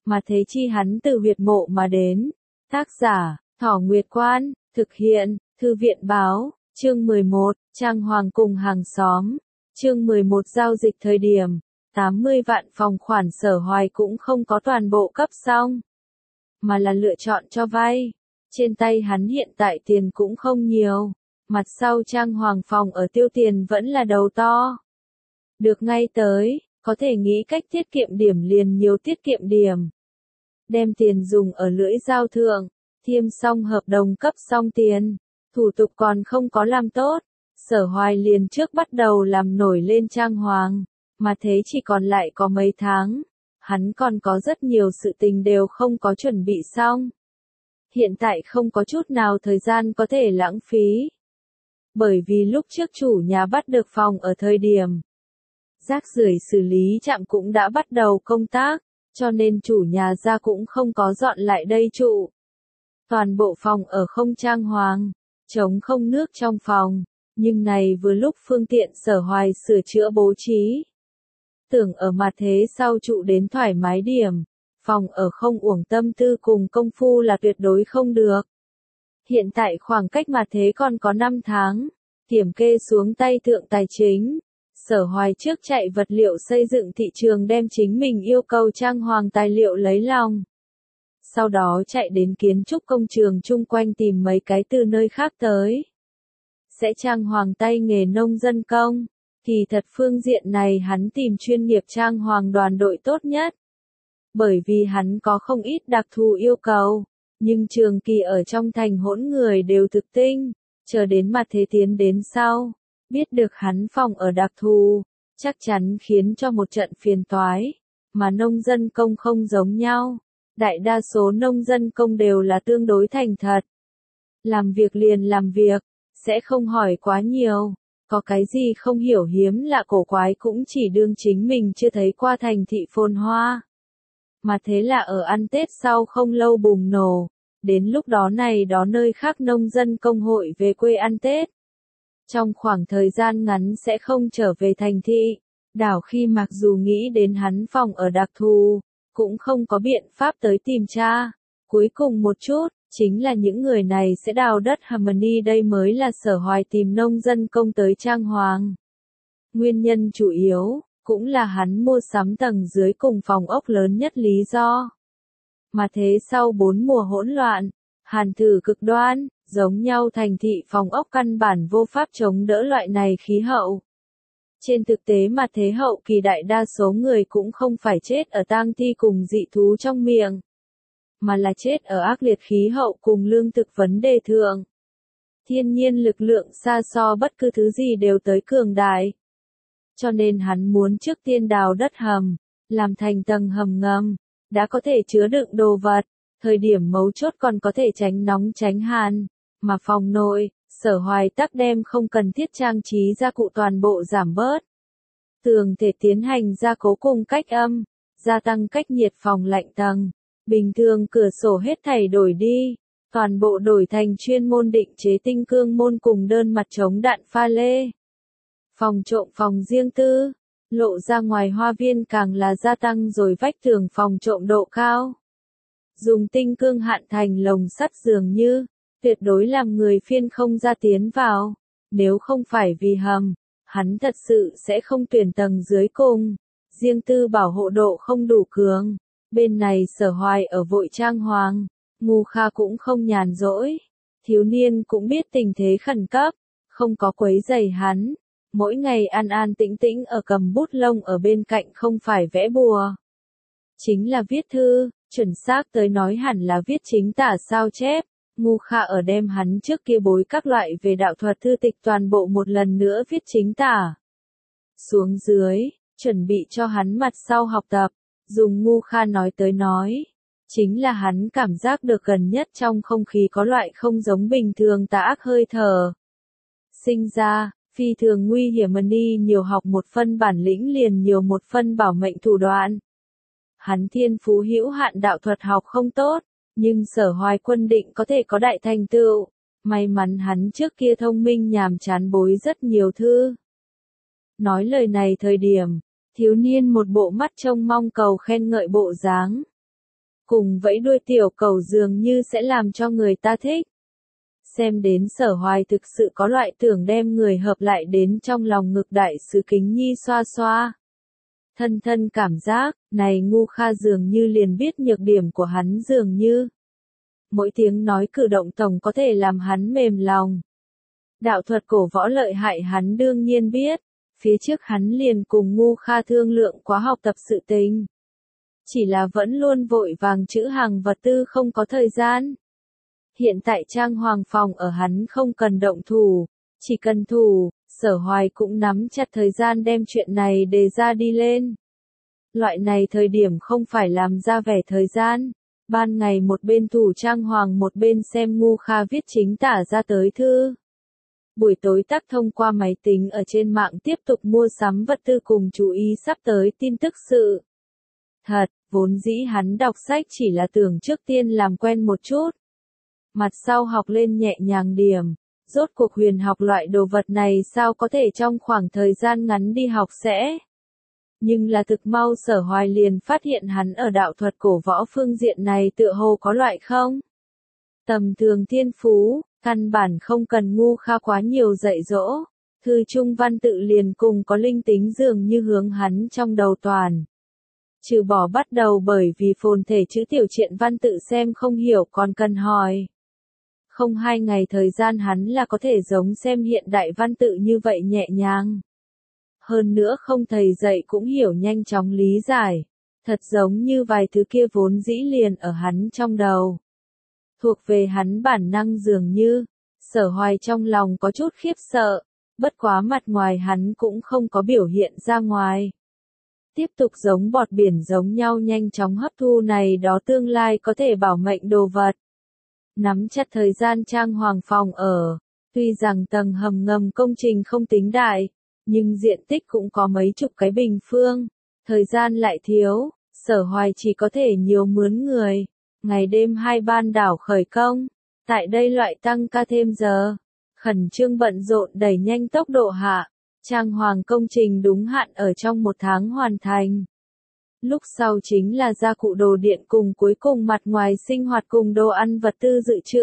mà thế chi hắn từ huyệt mộ mà đến. Tác giả, Thỏ Nguyệt Quan, thực hiện, Thư viện báo, chương 11, Trang Hoàng cùng hàng xóm. Chương 11 giao dịch thời điểm, 80 vạn phòng khoản Sở Hoài cũng không có toàn bộ cấp xong, mà là lựa chọn cho vay. Trên tay hắn hiện tại tiền cũng không nhiều, mặt sau Trang Hoàng phòng ở tiêu tiền vẫn là đầu to. Được ngay tới, có thể nghĩ cách tiết kiệm điểm liền nhiều tiết kiệm điểm. Đem tiền dùng ở lưỡi dao thượng, thiêm xong hợp đồng cấp xong tiền, thủ tục còn không có làm tốt. Sở Hoài liền trước bắt đầu làm nổi lên Trang Hoàng, mà thế chỉ còn lại có mấy tháng. Hắn còn có rất nhiều sự tình đều không có chuẩn bị xong. Hiện tại không có chút nào thời gian có thể lãng phí. Bởi vì lúc trước chủ nhà bắt được phòng ở thời điểm, rác rưởi xử lý trạm cũng đã bắt đầu công tác, cho nên chủ nhà ra cũng không có dọn lại đây trụ. Toàn bộ phòng ở không trang hoàng, trống không nước trong phòng, nhưng này vừa lúc phương tiện Sở Hoài sửa chữa bố trí. Tưởng ở mặt thế sau trụ đến thoải mái điểm, phòng ở không uổng tâm tư cùng công phu là tuyệt đối không được. Hiện tại khoảng cách mặt thế còn có 5 tháng, kiểm kê xuống tay thượng tài chính. Sở Hoài trước chạy vật liệu xây dựng thị trường đem chính mình yêu cầu trang hoàng tài liệu lấy lòng. Sau đó chạy đến kiến trúc công trường chung quanh tìm mấy cái từ nơi khác tới. Sẽ trang hoàng tay nghề nông dân công. Kỳ thật phương diện này hắn tìm chuyên nghiệp trang hoàng đoàn đội tốt nhất. Bởi vì hắn có không ít đặc thù yêu cầu, nhưng trường kỳ ở trong thành hỗn người đều thực tinh, chờ đến mặt thế tiến đến sau, biết được hắn phòng ở đặc thù, chắc chắn khiến cho một trận phiền toái, mà nông dân công không giống nhau. Đại đa số nông dân công đều là tương đối thành thật. Làm việc liền làm việc, sẽ không hỏi quá nhiều. Có cái gì không hiểu hiếm lạ cổ quái cũng chỉ đương chính mình chưa thấy qua thành thị phồn hoa. Mà thế là ở ăn Tết sau không lâu bùng nổ, đến lúc đó này đó nơi khác nông dân công hội về quê ăn Tết. Trong khoảng thời gian ngắn sẽ không trở về thành thị, đảo khi mặc dù nghĩ đến hắn phòng ở đặc thù, cũng không có biện pháp tới tìm tra. Cuối cùng một chút, chính là những người này sẽ đào đất Harmony, đây mới là Sở Hoài tìm nông dân công tới trang hoàng. Nguyên nhân chủ yếu, cũng là hắn mua sắm tầng dưới cùng phòng ốc lớn nhất lý do. Mà thế sau 4 mùa hỗn loạn, hàn thử cực đoan, giống nhau thành thị phòng ốc căn bản vô pháp chống đỡ loại này khí hậu. Trên thực tế mà thế hậu kỳ đại đa số người cũng không phải chết ở tang thi cùng dị thú trong miệng, mà là chết ở ác liệt khí hậu cùng lương thực vấn đề thượng. Thiên nhiên lực lượng xa so bất cứ thứ gì đều tới cường đại. Cho nên hắn muốn trước tiên đào đất hầm, làm thành tầng hầm ngầm, đã có thể chứa đựng đồ vật, thời điểm mấu chốt còn có thể tránh nóng tránh hàn, mà phòng nội, Sở Hoài tắc đem không cần thiết trang trí gia cụ toàn bộ giảm bớt. Tường thể tiến hành gia cố cùng cách âm, gia tăng cách nhiệt phòng lạnh tầng, bình thường cửa sổ hết thảy đổi đi, toàn bộ đổi thành chuyên môn định chế tinh cương môn cùng đơn mặt chống đạn pha lê. Phòng trộm phòng riêng tư, lộ ra ngoài hoa viên càng là gia tăng rồi vách tường phòng trộm độ cao. Dùng tinh cương hạn thành lồng sắt dường như, tuyệt đối làm người phiên không ra tiến vào. Nếu không phải vì hầm, hắn thật sự sẽ không tuyển tầng dưới cùng. Riêng tư bảo hộ độ không đủ cường. Bên này Sở Hoài ở vội trang hoàng, Ngu Kha cũng không nhàn rỗi. Thiếu niên cũng biết tình thế khẩn cấp, không có quấy rầy hắn. Mỗi ngày an an tĩnh tĩnh ở cầm bút lông ở bên cạnh, không phải vẽ bùa, chính là viết thư, chuẩn xác tới nói hẳn là viết chính tả sao chép. Ngu Kha ở đem hắn trước kia bối các loại về đạo thuật thư tịch toàn bộ một lần nữa viết chính tả xuống dưới, chuẩn bị cho hắn mặt sau học tập. Dùng Ngu Kha nói tới nói, chính là hắn cảm giác được gần nhất trong không khí có loại không giống bình thường tà ác hơi thở sinh ra. Phi thường nguy hiểm, đi nhiều học một phân bản lĩnh liền nhiều một phân bảo mệnh thủ đoạn. Hắn thiên phú hữu hạn, đạo thuật học không tốt, nhưng Sở Hoài quân định có thể có đại thành tựu. May mắn hắn trước kia thông minh nhàm chán bối rất nhiều thư. Nói lời này thời điểm, thiếu niên một bộ mắt trông mong cầu khen ngợi bộ dáng. cùng vẫy đuôi tiểu cẩu dường như sẽ làm cho người ta thích. Xem đến Sở Hoài thực sự có loại tưởng đem người hợp lại đến trong lòng ngực đại sứ Kính Nhi xoa xoa. Thân thân cảm giác, này Ngu Kha dường như liền biết nhược điểm của hắn dường như. Mỗi tiếng nói cử động tổng có thể làm hắn mềm lòng. Đạo thuật cổ võ lợi hại hắn đương nhiên biết, phía trước hắn liền cùng Ngu Kha thương lượng quá học tập sự tình. Chỉ là vẫn luôn vội vàng chữ hàng vật tư không có thời gian. Hiện tại trang hoàng phòng ở hắn không cần động thủ, chỉ cần thủ, Sở Hoài cũng nắm chặt thời gian đem chuyện này đề ra đi lên. Loại này thời điểm không phải làm ra vẻ thời gian, ban ngày một bên thủ trang hoàng một bên xem Ngu Kha viết chính tả ra tới thư. Buổi tối tắc thông qua máy tính ở trên mạng tiếp tục mua sắm vật tư cùng chú ý sắp tới tin tức sự. Thật, vốn dĩ hắn đọc sách chỉ là tưởng trước tiên làm quen một chút. Mặt sau học lên nhẹ nhàng điểm, rốt cuộc huyền học loại đồ vật này sao có thể trong khoảng thời gian ngắn đi học sẽ. Nhưng là thực mau Sở Hoài liền phát hiện hắn ở đạo thuật cổ võ phương diện này tựa hồ có loại không. Tầm thường thiên phú, căn bản không cần Ngu Kha quá nhiều dạy dỗ, thư trung văn tự liền cùng có linh tính dường như hướng hắn trong đầu toàn. Trừ bỏ bắt đầu bởi vì phồn thể chữ tiểu truyện văn tự xem không hiểu còn cần hỏi. Không 2 ngày thời gian hắn là có thể giống xem hiện đại văn tự như vậy nhẹ nhàng. Hơn nữa không thầy dạy cũng hiểu nhanh chóng lý giải. Thật giống như vài thứ kia vốn dĩ liền ở hắn trong đầu. Thuộc về hắn bản năng dường như, Sở Hoài trong lòng có chút khiếp sợ, bất quá mặt ngoài hắn cũng không có biểu hiện ra ngoài. Tiếp tục giống bọt biển giống nhau nhanh chóng hấp thu này đó tương lai có thể bảo mệnh đồ vật. Nắm chặt thời gian trang hoàng phòng ở, tuy rằng tầng hầm ngầm công trình không tính đại, nhưng diện tích cũng có mấy chục cái bình phương, thời gian lại thiếu, Sở Hoài chỉ có thể nhiều mướn người, ngày đêm 2 ban đảo khởi công, tại đây loại tăng ca thêm giờ, khẩn trương bận rộn đẩy nhanh tốc độ hạ, trang hoàng công trình đúng hạn ở trong 1 tháng hoàn thành. Lúc sau chính là gia cụ đồ điện cùng cuối cùng mặt ngoài sinh hoạt cùng đồ ăn vật tư dự trữ.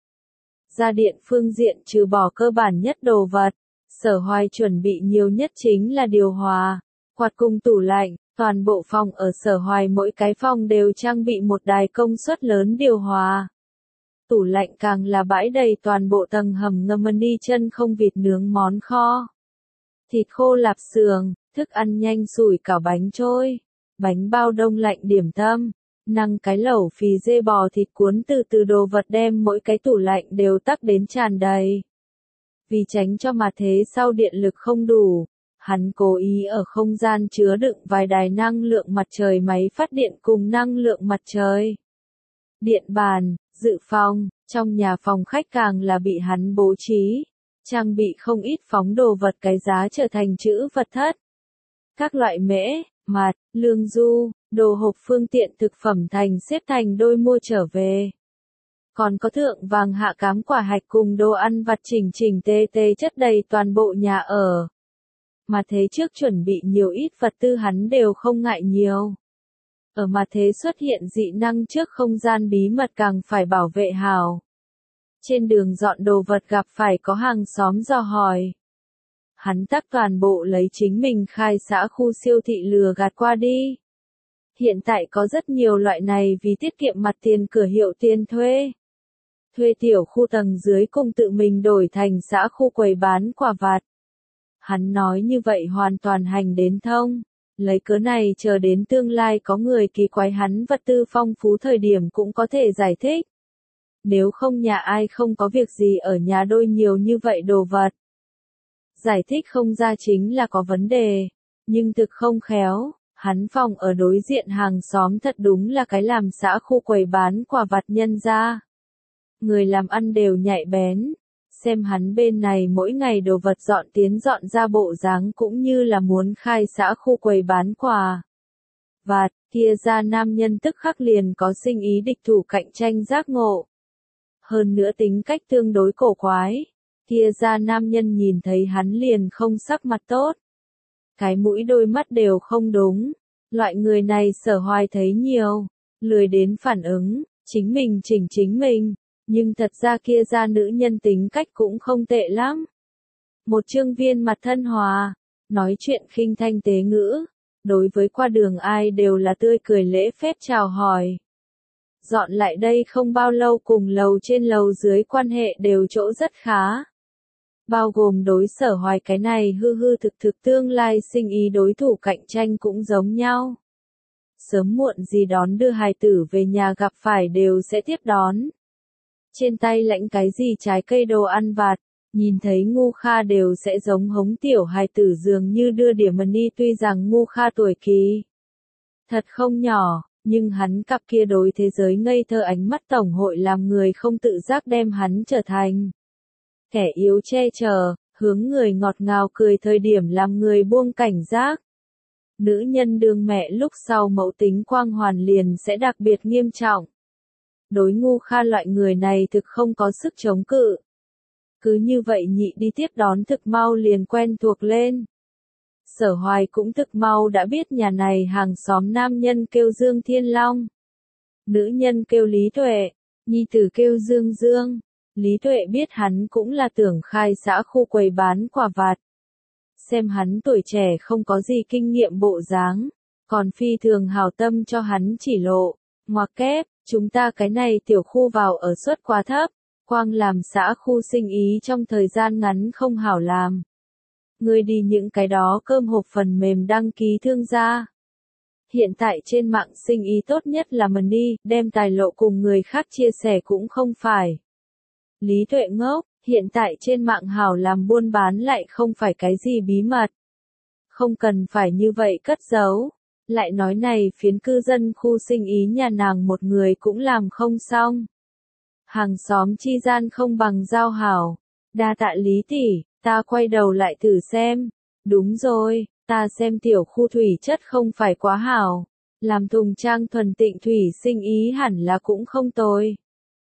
Gia điện phương diện trừ bỏ cơ bản nhất đồ vật, Sở Hoài chuẩn bị nhiều nhất chính là điều hòa, quạt cùng tủ lạnh, toàn bộ phòng ở Sở Hoài mỗi cái phòng đều trang bị một đài công suất lớn điều hòa. Tủ lạnh càng là bãi đầy toàn bộ tầng hầm ngâm đi chân không vịt nướng món kho. Thịt khô lạp xưởng, thức ăn nhanh sủi cảo bánh trôi, bánh bao đông lạnh điểm tâm, năng cái lẩu phì dê bò thịt cuốn từ đồ vật đem mỗi cái tủ lạnh đều tắc đến tràn đầy. Vì tránh cho mà thế sau điện lực không đủ, hắn cố ý ở không gian chứa đựng vài đài năng lượng mặt trời máy phát điện cùng năng lượng mặt trời. Điện bàn, dự phòng, trong nhà phòng khách càng là bị hắn bố trí, trang bị không ít phóng đồ vật cái giá trở thành chữ vật thất. Các loại mễ, mặt, lương du, đồ hộp phương tiện thực phẩm thành xếp thành đôi mua trở về. Còn có thượng vàng hạ cám quả hạch cùng đồ ăn vặt chỉnh chỉnh tề tề chất đầy toàn bộ nhà ở. Mà thế trước chuẩn bị nhiều ít vật tư hắn đều không ngại nhiều. Ở mà thế xuất hiện dị năng trước không gian bí mật càng phải bảo vệ hào. Trên đường dọn đồ vật gặp phải có hàng xóm dò hỏi. Hắn tắc toàn bộ lấy chính mình khai xã khu siêu thị lừa gạt qua đi. Hiện tại có rất nhiều loại này vì tiết kiệm mặt tiền cửa hiệu tiền thuê. Thuê tiểu khu tầng dưới cùng tự mình đổi thành xã khu quầy bán quà vặt. Hắn nói như vậy hoàn toàn hành đến thông. Lấy cớ này chờ đến tương lai có người kỳ quái hắn vật tư phong phú thời điểm cũng có thể giải thích. Nếu không nhà ai không có việc gì ở nhà đôi nhiều như vậy đồ vật. Giải thích không ra chính là có vấn đề, nhưng thực không khéo, hắn phòng ở đối diện hàng xóm thật đúng là cái làm xã khu quầy bán quà vặt nhân ra. Người làm ăn đều nhạy bén, xem hắn bên này mỗi ngày đồ vật dọn tiến dọn ra bộ dáng cũng như là muốn khai xã khu quầy bán quà vặt, kia ra nam nhân tức khắc liền có sinh ý địch thủ cạnh tranh giác ngộ. Hơn nữa tính cách tương đối cổ quái. Kia ra nam nhân nhìn thấy hắn liền không sắc mặt tốt. Cái mũi đôi mắt đều không đúng. Loại người này Sở Hoài thấy nhiều. lười đến phản ứng, chính mình chỉnh chính mình, nhưng thật ra kia ra nữ nhân tính cách cũng không tệ lắm. Một trương viên mặt thân hòa, nói chuyện khinh thanh tế ngữ, đối với qua đường ai đều là tươi cười lễ phép chào hỏi. Dọn lại đây không bao lâu cùng lầu trên lầu dưới quan hệ đều chỗ rất khá. Bao gồm đối Sở Hoài cái này hư hư thực thực tương lai sinh ý đối thủ cạnh tranh cũng giống nhau. Sớm muộn gì đón đưa hài tử về nhà gặp phải đều sẽ tiếp đón. Trên tay lãnh cái gì trái cây đồ ăn vặt, nhìn thấy Ngu Kha đều sẽ giống hống tiểu hài tử dường như đưa điểm money. Tuy rằng Ngu Kha tuổi kỳ thật không nhỏ, nhưng hắn cặp kia đối thế giới ngây thơ ánh mắt tổng hội làm người không tự giác đem hắn trở thành kẻ yếu che chở, hướng người ngọt ngào cười thời điểm làm người buông cảnh giác. Nữ nhân đương mẹ lúc sau mẫu tính quang hoàn liền sẽ đặc biệt nghiêm trọng. Đối Ngu Kha loại người này thực không có sức chống cự. Cứ như vậy nhị đi tiếp đón thực mau liền quen thuộc lên. Sở Hoài cũng thực mau đã biết nhà này hàng xóm nam nhân kêu Dương Thiên Long. Nữ nhân kêu Lý Tuệ, nhi tử kêu Dương Dương. Lý Tuệ biết hắn cũng là tưởng khai xã khu quầy bán quả vặt. Xem hắn tuổi trẻ không có gì kinh nghiệm bộ dáng, còn phi thường hào tâm cho hắn chỉ lộ. Ngoặc kép, chúng ta cái này tiểu khu vào ở suất quá thấp, quang làm xã khu sinh ý trong thời gian ngắn không hảo làm. Người đi những cái đó cơm hộp phần mềm đăng ký thương gia. Hiện tại trên mạng sinh ý tốt nhất là money, đem tài lộ cùng người khác chia sẻ cũng không phải. Lý Tuệ ngốc, hiện tại trên mạng hảo làm buôn bán lại không phải cái gì bí mật. Không cần phải như vậy cất giấu. Lại nói này phiến cư dân khu sinh ý nhà nàng một người cũng làm không xong. Hàng xóm chi gian không bằng giao hảo. Đa tạ Lý tỷ, ta quay đầu lại thử xem. Đúng rồi, ta xem tiểu khu thủy chất không phải quá hảo. Làm thùng trang thuần tịnh thủy sinh ý hẳn là cũng không tồi.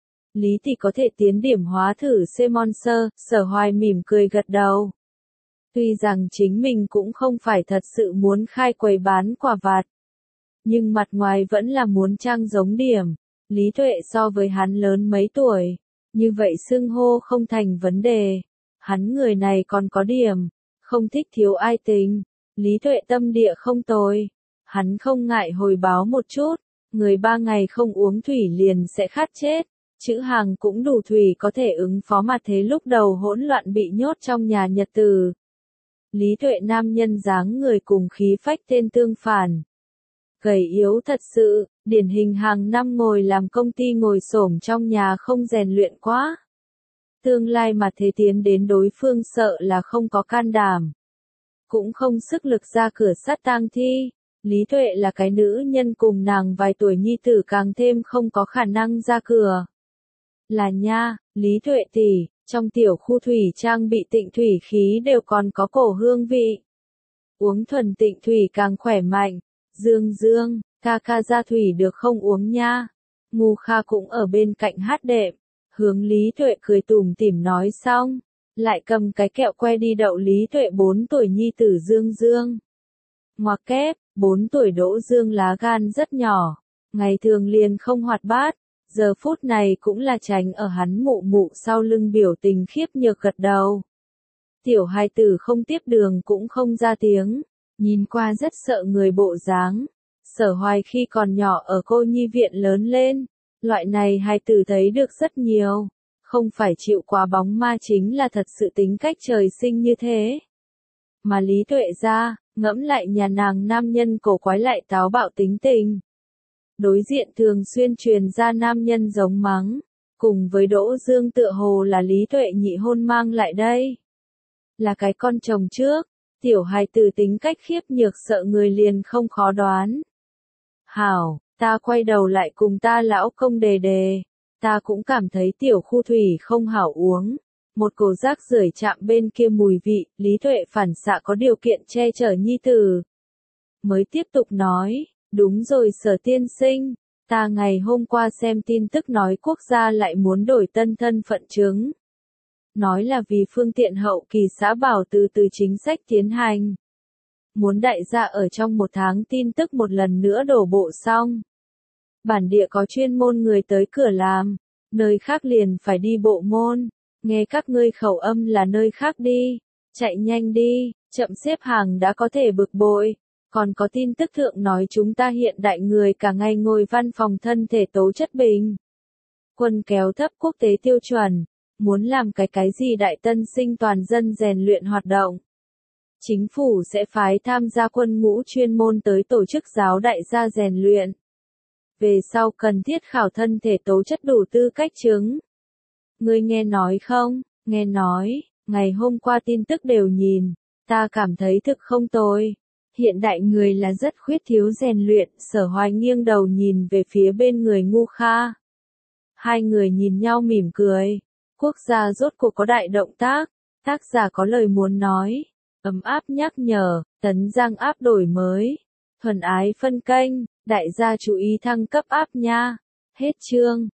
Lý tỷ có thể tiến điểm hóa thử Monster, Sở Hoài mỉm cười gật đầu. Tuy rằng chính mình cũng không phải thật sự muốn khai quầy bán quả vặt, nhưng mặt ngoài vẫn là muốn trang giống điểm. Lý Tuệ so với hắn lớn mấy tuổi, như vậy xưng hô không thành vấn đề. Hắn người này còn có điểm, không thích thiếu ai tình. Lý Tuệ tâm địa không tồi, hắn không ngại hồi báo một chút, người 3 ngày không uống thủy liền sẽ khát chết. Chữ hàng cũng đủ thủy có thể ứng phó mặt thế lúc đầu hỗn loạn bị nhốt trong nhà nhật từ. Lý Tuệ nam nhân dáng người cùng khí phách tên tương phản. Gầy yếu thật sự, điển hình hàng năm ngồi làm công ty ngồi xổm trong nhà không rèn luyện quá. Tương lai mà thế tiến đến đối phương sợ là không có can đảm. Cũng không sức lực ra cửa sát tang thi. Lý Tuệ là cái nữ nhân cùng nàng vài tuổi nhi tử càng thêm không có khả năng ra cửa. Là nha, Lý Tuệ tỷ, trong tiểu khu thủy trang bị tịnh thủy khí đều còn có cổ hương vị. Uống thuần tịnh thủy càng khỏe mạnh. Dương Dương, ca ca ra thủy được không uống nha. Ngu Kha cũng ở bên cạnh hát đệm. Hướng Lý Tuệ cười tủm tỉm nói xong, lại cầm cái kẹo que đi đậu Lý Tuệ 4 tuổi nhi tử Dương Dương. Ngoặc kép, 4 tuổi Đỗ Dương lá gan rất nhỏ, ngày thường liền không hoạt bát. Giờ phút này cũng là tránh ở hắn mụ mụ sau lưng biểu tình khiếp nhược gật đầu. Tiểu hài tử không tiếp đường cũng không ra tiếng, nhìn qua rất sợ người bộ dáng. Sở Hoài khi còn nhỏ ở cô nhi viện lớn lên, loại này hài tử thấy được rất nhiều, không phải chịu quá bóng ma chính là thật sự tính cách trời sinh như thế. Mà Lý Tuệ ra, ngẫm lại nhà nàng nam nhân cổ quái lại táo bạo tính tình. Đối diện thường xuyên truyền ra nam nhân giống mắng, cùng với Đỗ Dương tựa hồ là Lý Tuệ nhị hôn mang lại đây. Là cái con chồng trước, tiểu hài tử tính cách khiếp nhược sợ người liền không khó đoán. Hảo, ta quay đầu lại cùng ta lão công đề đề, ta cũng cảm thấy tiểu khu thủy không hảo uống. Một cổ rác rưởi chạm bên kia mùi vị, Lý Tuệ phản xạ có điều kiện che chở nhi tử. Mới tiếp tục nói. Đúng rồi Sở tiên sinh, ta ngày hôm qua xem tin tức nói quốc gia lại muốn đổi tân thân phận chứng. Nói là vì phương tiện hậu kỳ xã bảo từ chính sách tiến hành. Muốn đại gia ở trong 1 tháng tin tức một lần nữa đổ bộ xong. Bản địa có chuyên môn người tới cửa làm, nơi khác liền phải đi bộ môn. Nghe các ngươi khẩu âm là nơi khác đi, chạy nhanh đi, chậm xếp hàng đã có thể bực bội. Còn có tin tức thượng nói chúng ta hiện đại người cả ngày ngồi văn phòng thân thể tố chất bình. Quân kéo thấp quốc tế tiêu chuẩn, muốn làm cái gì đại tân sinh toàn dân rèn luyện hoạt động. Chính phủ sẽ phái tham gia quân ngũ chuyên môn tới tổ chức giáo đại gia rèn luyện. Về sau cần thiết khảo thân thể tố chất đủ tư cách chứng. Ngươi nghe nói không? Nghe nói, ngày hôm qua tin tức đều nhìn, ta cảm thấy thực không tồi. Hiện đại người là rất khuyết thiếu rèn luyện, Sở Hoài nghiêng đầu nhìn về phía bên người Ngu Kha. Hai người nhìn nhau mỉm cười. Quốc gia rốt cuộc có đại động tác, tác giả có lời muốn nói. Ấm áp nhắc nhở, tấn giang áp đổi mới. Thuần ái phân kênh, đại gia chú ý thăng cấp áp nha. Hết chương.